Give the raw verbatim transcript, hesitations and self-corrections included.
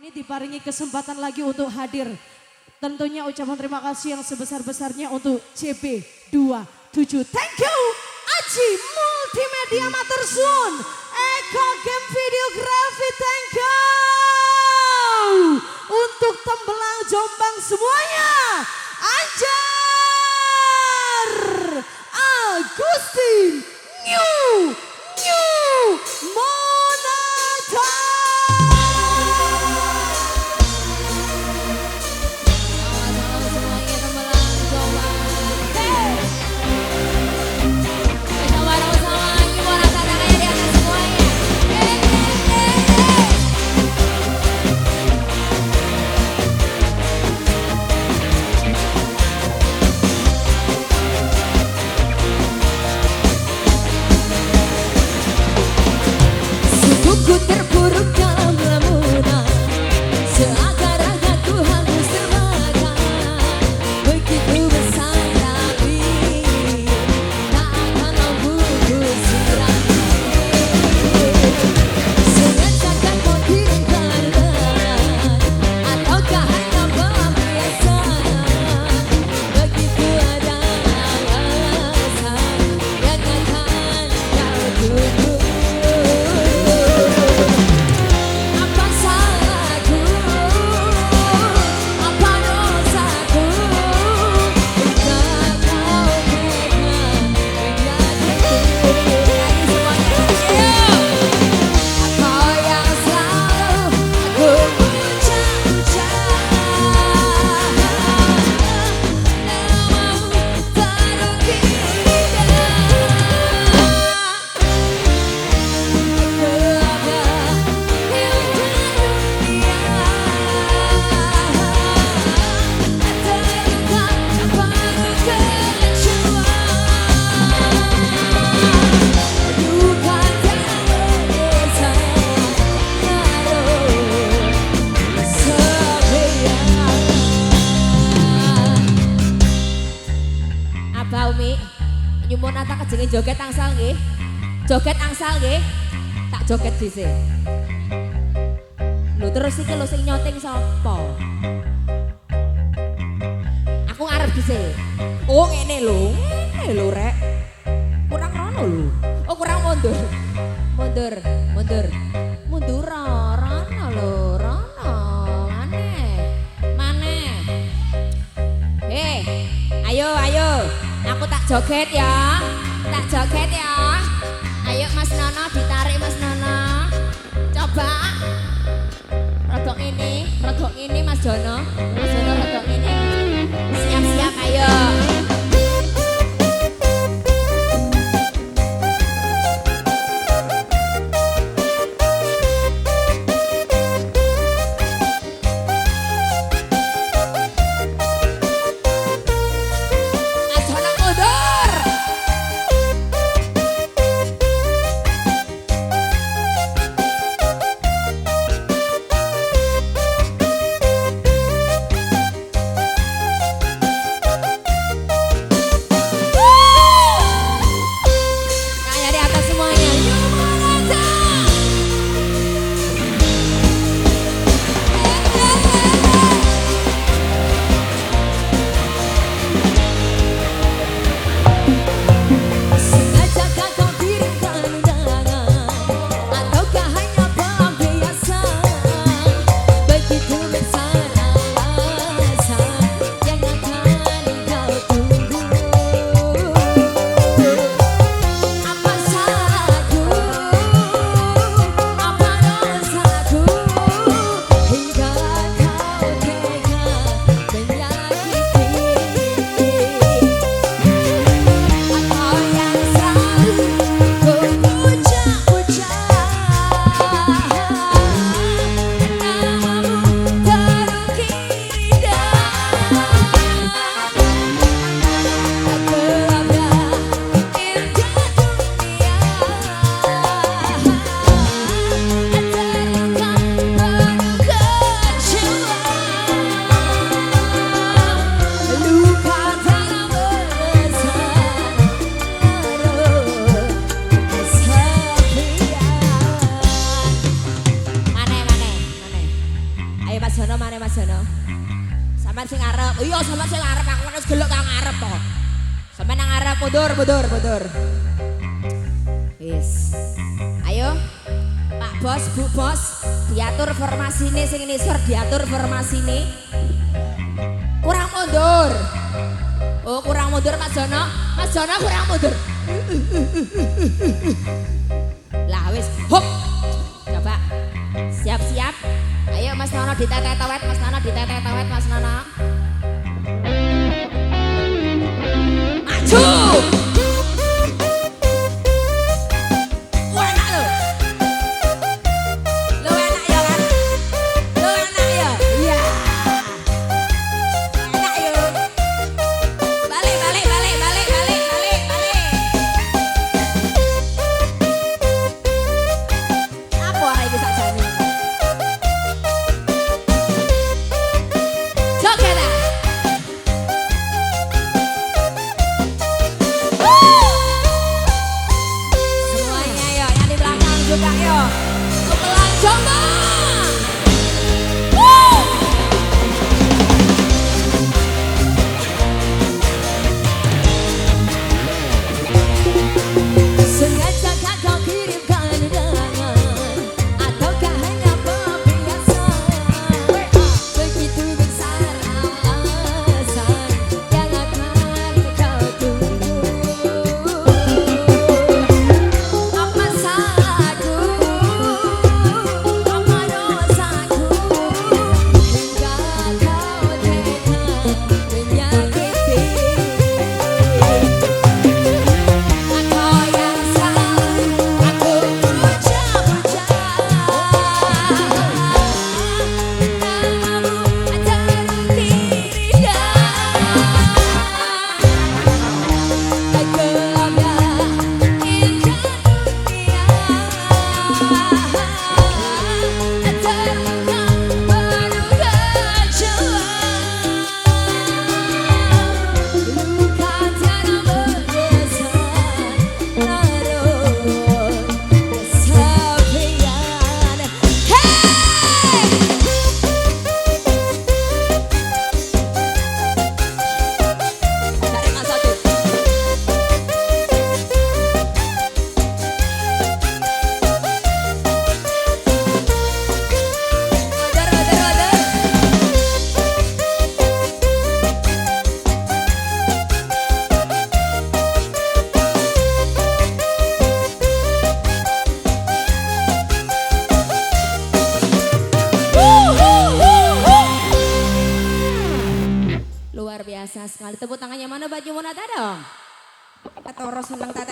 ini diparingi kesempatan lagi untuk hadir. Tentunya ucapan terima kasih yang sebesar-besarnya untuk C B dua tujuh. Thank you Aji Multimedia Matersun, Eko Game Videografi, thank you. Untuk Tembelang Jombang semuanya, Anjar Agustin New New Monata. Ku terpuruk dalam lamunan, seakan ragaku hangus terbakar. Begitu besar tapi tak akan mampu ku sirami. Sengajakah kau tinggalkan, ataukah hanya pelampiasan? Begitu ada alasan yang akan kau tunggu. Umi, nyumun ata kejengin joget angsal nggih. Joget angsal nggih. Tak joget dhisik. Lho terus iki lho sing nyoting sapa? Aku ngarep dhisik. Oh ngene lho. Ngene lho rek. Kurang rono lho. Oh kurang mundur. Mundur, mundur. Mundur rono lho, rono. Maneh. Maneh. Hei, ayo ayo. Aku tak joget ya, tak joget ya. Ayo Mas Nono, ditarik Mas Nono. Coba. Rodok ini, rodok ini Mas Jono. Mas Jono rodok ini. Siap-siap ayo. Tak Mas Jono, mari Mas Jono. Sampeyan sing arep. Iya, sampeyan sing arep aku wis gelek kang arep to. Sampeyan nang arep mundur, mundur, mundur. Wis. Ayo. Pak Bos, Bu Bos, diatur formasine sing nisor, diatur formasine. Kurang mundur. Oh, kurang mundur Mas Jono. Mas Jono kurang mundur. Lah wis, hop. Coba. Siap-siap. Ayo Mas Nono diteteh tawet, Mas Nono diteteh tawet, Mas Nono. Maju. Wah, enak lho. Lo enak ya kan? Lo enak ya? Iya. Enak yo. Balik, balik, balik, balik, balik, balik, balik. Apa arek iki sakjane? Joget ah. Semuanya yo, yang di belakang juga yo. Kepelan coba. Sengaja kau kirimkan undangan ataukah hanya pembiasaan? Begitu besar alasan yang akan kau tunggu. Apa salahku? Apa dosaku? Hingga kau tega menyakiti. Aku yang salah, aku puja-puja. Namamu terbukti indah. Gelapnya indah dunia. Terbuka penuh kecewa. Luka tiada berkesan, larut kesepian. Hey! Cari Mas Satu. Wajar, wajar, wajar. Luar biasa sekali. Tepuk tangannya mana Mbak Jumonata dong? Ketoro seneng tata.